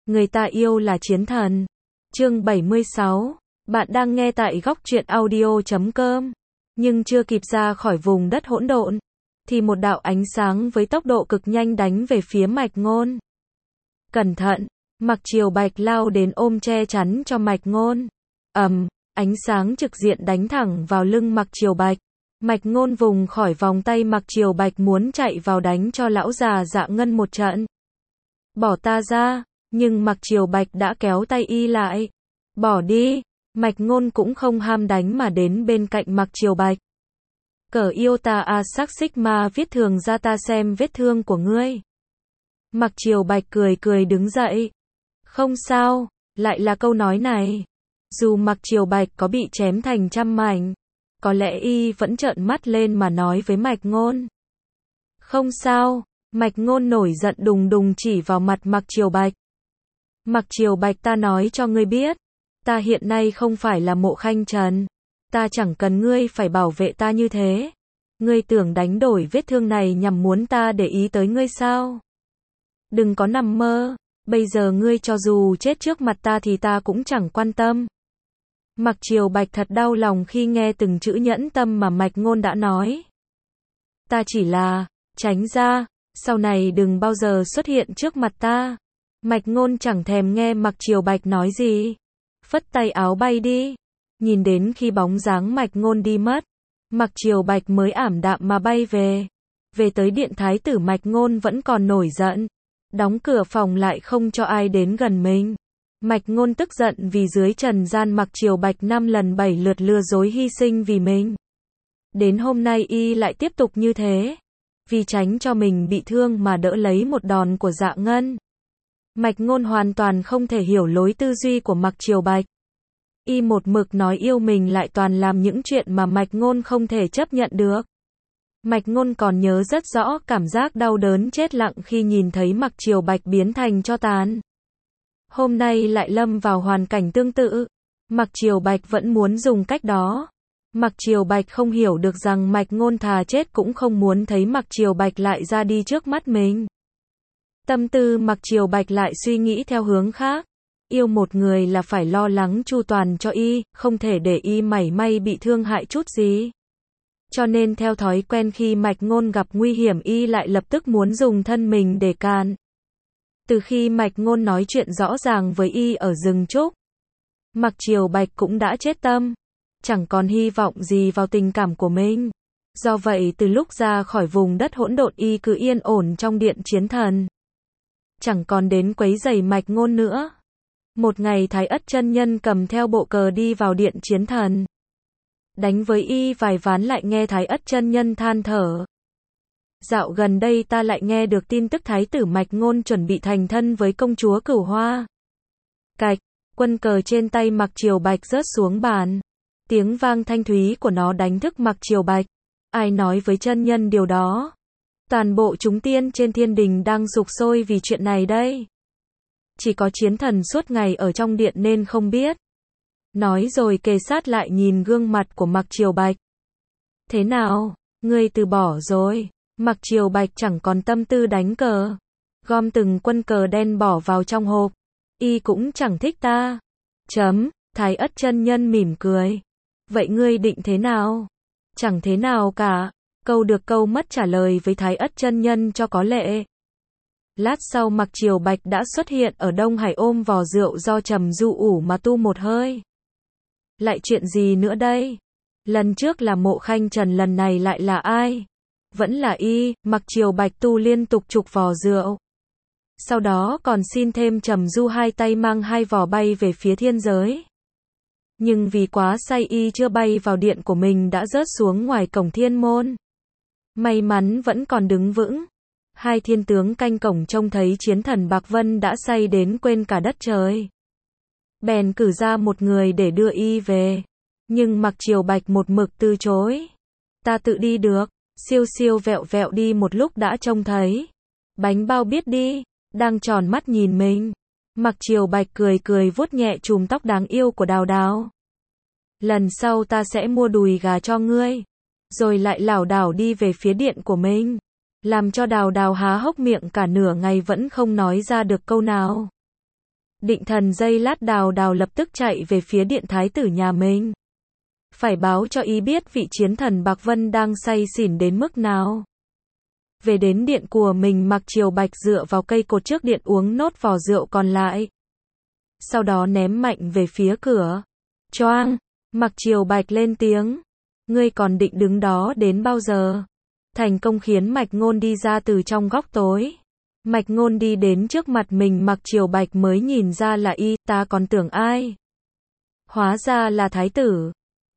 Người ta yêu là chiến thần. Chương 76. Bạn đang nghe tại góc truyện audio.com. Nhưng chưa kịp ra khỏi vùng đất hỗn độn, thì một đạo ánh sáng với tốc độ cực nhanh đánh về phía Mạch Ngôn. Cẩn thận! Mặc Triều Bạch lao đến ôm che chắn cho Mạch Ngôn. Ánh sáng trực diện đánh thẳng vào lưng Mặc Triều Bạch. Mạch Ngôn vùng khỏi vòng tay Mặc Triều Bạch muốn chạy vào đánh cho lão già Dạ Ngân một trận. Bỏ ta ra! Nhưng Mặc Triều Bạch đã kéo tay y lại. Bỏ đi! Mạch Ngôn cũng không ham đánh mà đến bên cạnh Mặc Triều Bạch. Cờ yêu ta a sắc sigma viết thường ra ta xem vết thương của ngươi. Mặc Triều Bạch cười cười đứng dậy. Không sao, lại là câu nói này. Dù Mặc Triều Bạch có bị chém thành trăm mảnh, có lẽ y vẫn trợn mắt lên mà nói với Mạch Ngôn. Không sao, Mạch Ngôn nổi giận đùng đùng chỉ vào mặt Mặc Triều Bạch. Mặc Triều Bạch, ta nói cho ngươi biết, ta hiện nay không phải là Mộ Khanh Trần. Ta chẳng cần ngươi phải bảo vệ ta như thế. Ngươi tưởng đánh đổi vết thương này nhằm muốn ta để ý tới ngươi sao? Đừng có nằm mơ, bây giờ ngươi cho dù chết trước mặt ta thì ta cũng chẳng quan tâm. Mặc Triều Bạch thật đau lòng khi nghe từng chữ nhẫn tâm mà Mạch Ngôn đã nói. Ta chỉ là, tránh ra, sau này đừng bao giờ xuất hiện trước mặt ta. Mạch Ngôn chẳng thèm nghe Mặc Triều Bạch nói gì. Phất tay áo bay đi. Nhìn đến khi bóng dáng Mạch Ngôn đi mất, Mặc Triều Bạch mới ảm đạm mà bay về. Về tới điện thái tử Mạch Ngôn vẫn còn nổi giận. Đóng cửa phòng lại không cho ai đến gần mình. Mạch Ngôn tức giận vì dưới trần gian Mặc Triều Bạch 5 lần 7 lượt lừa dối hy sinh vì mình. Đến hôm nay y lại tiếp tục như thế. Vì tránh cho mình bị thương mà đỡ lấy một đòn của Dạ Ngân. Mạch Ngôn hoàn toàn không thể hiểu lối tư duy của Mặc Triều Bạch. Y một mực nói yêu mình lại toàn làm những chuyện mà Mạch Ngôn không thể chấp nhận được. Mạch Ngôn còn nhớ rất rõ cảm giác đau đớn chết lặng khi nhìn thấy Mặc Triều Bạch biến thành tro tàn. Hôm nay lại lâm vào hoàn cảnh tương tự. Mặc Triều Bạch vẫn muốn dùng cách đó. Mặc Triều Bạch không hiểu được rằng Mạch Ngôn thà chết cũng không muốn thấy Mặc Triều Bạch lại ra đi trước mắt mình. Tâm tư Mặc Triều Bạch lại suy nghĩ theo hướng khác. Yêu một người là phải lo lắng chu toàn cho y, không thể để y mảy may bị thương hại chút gì. Cho nên theo thói quen khi Mạch Ngôn gặp nguy hiểm y lại lập tức muốn dùng thân mình để can. Từ khi Mạch Ngôn nói chuyện rõ ràng với y ở rừng trúc, Mặc Triều Bạch cũng đã chết tâm, chẳng còn hy vọng gì vào tình cảm của mình. Do vậy từ lúc ra khỏi vùng đất hỗn độn y cứ yên ổn trong điện chiến thần, chẳng còn đến quấy rầy Mạch Ngôn nữa. Một ngày Thái Ất chân nhân cầm theo bộ cờ đi vào điện chiến thần. Đánh với y vài ván lại nghe Thái Ất chân nhân than thở. Dạo gần đây ta lại nghe được tin tức Thái tử Mạch Ngôn chuẩn bị thành thân với công chúa Cửu Hoa. Cạch, quân cờ trên tay Mặc Triều Bạch rớt xuống bàn. Tiếng vang thanh thúy của nó đánh thức Mặc Triều Bạch. Ai nói với chân nhân điều đó? Toàn bộ chúng tiên trên thiên đình đang sục sôi vì chuyện này đây. Chỉ có chiến thần suốt ngày ở trong điện nên không biết. Nói rồi kề sát lại nhìn gương mặt của Mặc Triều Bạch. Thế nào, ngươi từ bỏ rồi? Mặc Triều Bạch chẳng còn tâm tư đánh cờ. Gom từng quân cờ đen bỏ vào trong hộp. Y cũng chẳng thích ta. Thái Ất chân nhân mỉm cười. Vậy ngươi định thế nào? Chẳng thế nào cả. Câu được câu mất trả lời với Thái Ất chân nhân cho có lệ. Lát sau Mặc Triều Bạch đã xuất hiện ở Đông Hải ôm vò rượu do Trầm Du ủ mà tu một hơi. Lại chuyện gì nữa đây? Lần trước là Mộ Khanh Trần, lần này lại là ai? Vẫn là y. Mặc Triều Bạch tu liên tục chục vò rượu. Sau đó còn xin thêm Trầm Du hai tay mang hai vò bay về phía thiên giới. Nhưng vì quá say y chưa bay vào điện của mình đã rớt xuống ngoài cổng thiên môn. May mắn vẫn còn đứng vững. Hai thiên tướng canh cổng trông thấy chiến thần Bạc Vân đã say đến quên cả đất trời. Bèn cử ra một người để đưa y về. Nhưng Mặc Triều Bạch một mực từ chối. Ta tự đi được. Siêu siêu vẹo vẹo đi một lúc đã trông thấy. Bánh bao biết đi. Đang tròn mắt nhìn mình. Mặc Triều Bạch cười cười vuốt nhẹ chùm tóc đáng yêu của Đào Đào. Lần sau ta sẽ mua đùi gà cho ngươi. Rồi lại lảo đảo đi về phía điện của mình. Làm cho Đào Đào há hốc miệng cả nửa ngày vẫn không nói ra được câu nào. Định Thần giây lát đào đào lập tức chạy về phía điện thái tử nhà mình. Phải báo cho y biết vị chiến thần Bạc Vân đang say xỉn đến mức nào. Về đến điện của mình, Mạc Triều Bạch dựa vào cây cột trước điện uống nốt vò rượu còn lại. Sau đó ném mạnh về phía cửa. Choang! Mạc Triều Bạch lên tiếng. Ngươi còn định đứng đó đến bao giờ? Thành công khiến Mạch Ngôn đi ra từ trong góc tối. Mạch Ngôn đi đến trước mặt mình, Mạc Triều Bạch mới nhìn ra là y, ta còn tưởng ai. Hóa ra là thái tử.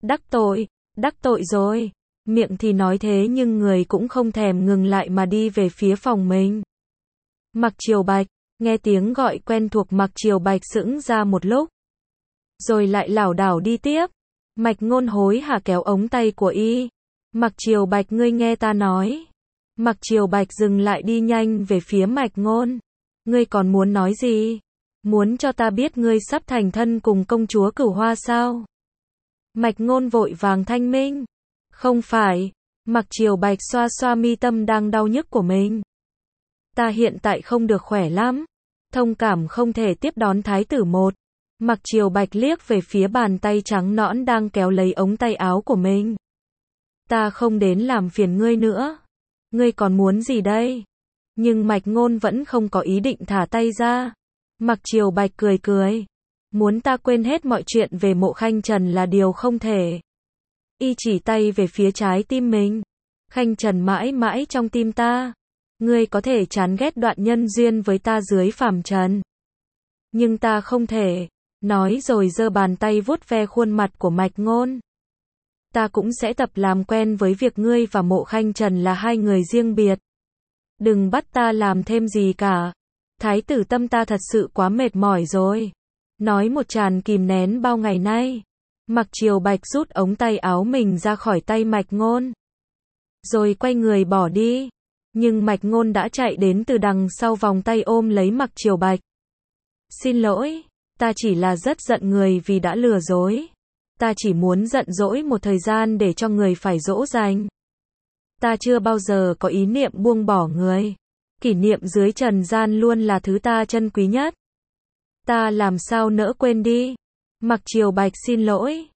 Đắc tội rồi. Miệng thì nói thế nhưng người cũng không thèm ngừng lại mà đi về phía phòng mình. Mạc Triều Bạch, nghe tiếng gọi quen thuộc, Mạc Triều Bạch sững ra một lúc. Rồi lại lảo đảo đi tiếp. Mạch Ngôn hối hả kéo ống tay của y. Mạc Triều Bạch, ngươi nghe ta nói. Mạc Triều Bạch dừng lại đi nhanh về phía Mạch Ngôn. Ngươi còn muốn nói gì? Muốn cho ta biết ngươi sắp thành thân cùng công chúa Cửu Hoa sao? Mạch Ngôn vội vàng thanh minh. Không phải. Mạc Triều Bạch xoa xoa mi tâm đang đau nhức của mình. Ta hiện tại không được khỏe lắm. Thông cảm không thể tiếp đón thái tử một. Mạc Triều Bạch liếc về phía bàn tay trắng nõn đang kéo lấy ống tay áo của mình. Ta không đến làm phiền ngươi nữa. Ngươi còn muốn gì đây? Nhưng Mạch Ngôn vẫn không có ý định thả tay ra. Mạc Triều Bạch cười cười. Muốn ta quên hết mọi chuyện về Mộ Khanh Trần là điều không thể. Y chỉ tay về phía trái tim mình. Khanh Trần mãi mãi trong tim ta. Ngươi có thể chán ghét đoạn nhân duyên với ta dưới phàm trần. Nhưng ta không thể. Nói rồi giơ bàn tay vuốt ve khuôn mặt của Mạch Ngôn. Ta cũng sẽ tập làm quen với việc ngươi và Mộ Khanh Trần là hai người riêng biệt. Đừng bắt ta làm thêm gì cả. Thái tử tâm ta thật sự quá mệt mỏi rồi. Nói một tràn kìm nén bao ngày nay. Mạc Triều Bạch rút ống tay áo mình ra khỏi tay Mạch Ngôn. Rồi quay người bỏ đi. Nhưng Mạch Ngôn đã chạy đến từ đằng sau, vòng tay ôm lấy Mạc Triều Bạch. Xin lỗi, ta chỉ là rất giận người vì đã lừa dối. Ta chỉ muốn giận dỗi một thời gian để cho người phải dỗ dành. Ta chưa bao giờ có ý niệm buông bỏ người. Kỷ niệm dưới trần gian luôn là thứ ta trân quý nhất. Ta làm sao nỡ quên đi. Mạc Triều Bạch xin lỗi.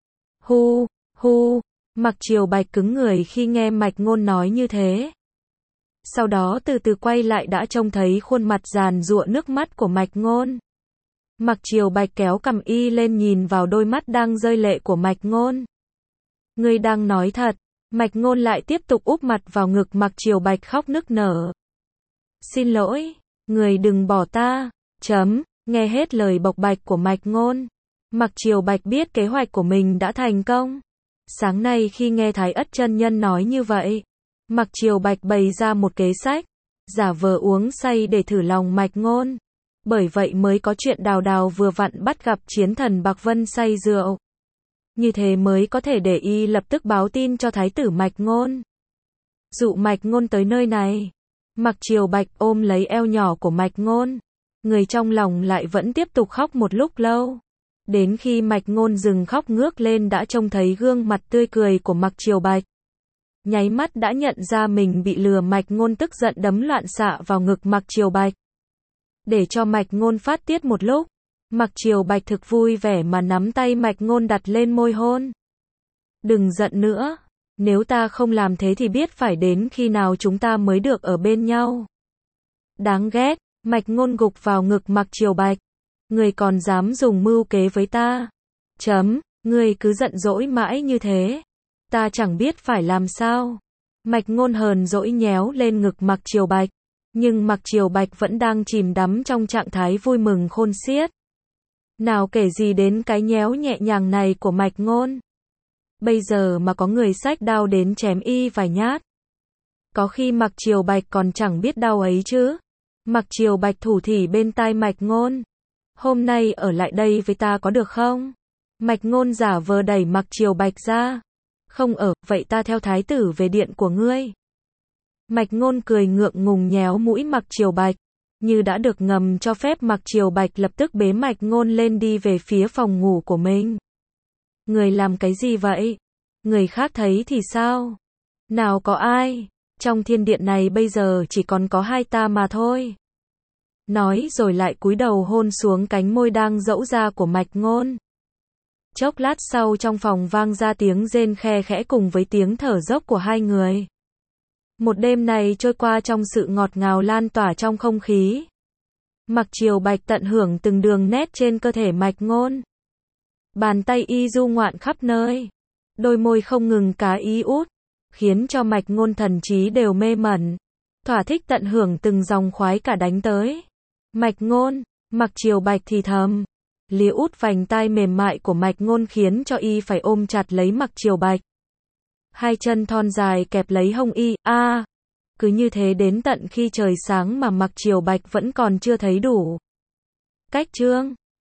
Hu. Mạc Triều Bạch cứng người khi nghe Mạch Ngôn nói như thế. Sau đó từ từ quay lại đã trông thấy khuôn mặt giàn giụa nước mắt của Mạch Ngôn. Mạc Triều Bạch kéo cằm y lên nhìn vào đôi mắt đang rơi lệ của Mạch Ngôn. Ngươi đang nói thật. Mạch Ngôn lại tiếp tục úp mặt vào ngực Mạc Triều Bạch khóc nức nở. Xin lỗi, người đừng bỏ ta. Nghe hết lời bộc bạch của Mạch Ngôn. Mạc Triều Bạch biết kế hoạch của mình đã thành công. Sáng nay khi nghe Thái Ất chân nhân nói như vậy, Mạc Triều Bạch bày ra một kế sách, giả vờ uống say để thử lòng Mạch Ngôn. Bởi vậy mới có chuyện đào đào vừa vặn bắt gặp chiến thần Bạc Vân say rượu. Như thế mới có thể để y lập tức báo tin cho thái tử Mạch Ngôn. Dụ Mạch Ngôn tới nơi này. Mạc Triều Bạch ôm lấy eo nhỏ của Mạch Ngôn. Người trong lòng lại vẫn tiếp tục khóc một lúc lâu. Đến khi Mạch Ngôn dừng khóc ngước lên đã trông thấy gương mặt tươi cười của Mạc Triều Bạch. Nháy mắt đã nhận ra mình bị lừa, Mạch Ngôn tức giận đấm loạn xạ vào ngực Mạc Triều Bạch. Để cho Mạch Ngôn phát tiết một lúc, Mạc Triều Bạch thực vui vẻ mà nắm tay Mạch Ngôn đặt lên môi hôn. Đừng giận nữa, nếu ta không làm thế thì biết phải đến khi nào chúng ta mới được ở bên nhau. Đáng ghét, Mạch Ngôn gục vào ngực Mạc Triều Bạch. Người còn dám dùng mưu kế với ta. Ngươi cứ giận dỗi mãi như thế. Ta chẳng biết phải làm sao. Mạch Ngôn hờn dỗi nhéo lên ngực Mạc Triều Bạch. Nhưng Mạc Triều Bạch vẫn đang chìm đắm trong trạng thái vui mừng khôn xiết. Nào kể gì đến cái nhéo nhẹ nhàng này của Mạch Ngôn. Bây giờ mà có người xách đao đến chém y vài nhát. Có khi Mạc Triều Bạch còn chẳng biết đau ấy chứ. Mạc Triều Bạch thủ thỉ bên tai Mạch Ngôn. Hôm nay ở lại đây với ta có được không? Mạch Ngôn giả vờ đẩy Mạc Triều Bạch ra. Không ở, vậy ta theo thái tử về điện của ngươi. Mạch Ngôn cười ngượng ngùng nhéo mũi Mạc Triều Bạch. Như đã được ngầm cho phép, Mạc Triều Bạch lập tức bế Mạch Ngôn lên đi về phía phòng ngủ của mình. Người làm cái gì vậy? Người khác thấy thì sao? Nào có ai? Trong thiên điện này bây giờ chỉ còn có hai ta mà thôi. nói rồi lại cúi đầu hôn xuống cánh môi đang dẫu ra của Mạch Ngôn. Chốc lát sau trong phòng vang ra tiếng rên khe khẽ cùng với tiếng thở dốc của hai người. Một đêm này trôi qua trong sự ngọt ngào lan tỏa trong không khí. Mặc Triều Bạch tận hưởng từng đường nét trên cơ thể Mạch Ngôn. Bàn tay y du ngoạn khắp nơi. Đôi môi không ngừng cá ý út, khiến cho Mạch Ngôn thần trí đều mê mẩn. Thỏa thích tận hưởng từng dòng khoái cả đánh tới. Mạch Ngôn, Mặc Triều Bạch thì thầm. Lìa út vành tai mềm mại của Mạch Ngôn khiến cho y phải ôm chặt lấy Mặc Triều Bạch. Hai chân thon dài kẹp lấy hông y, cứ như thế đến tận khi trời sáng mà Mặc Triều Bạch vẫn còn chưa thấy đủ. Cách chương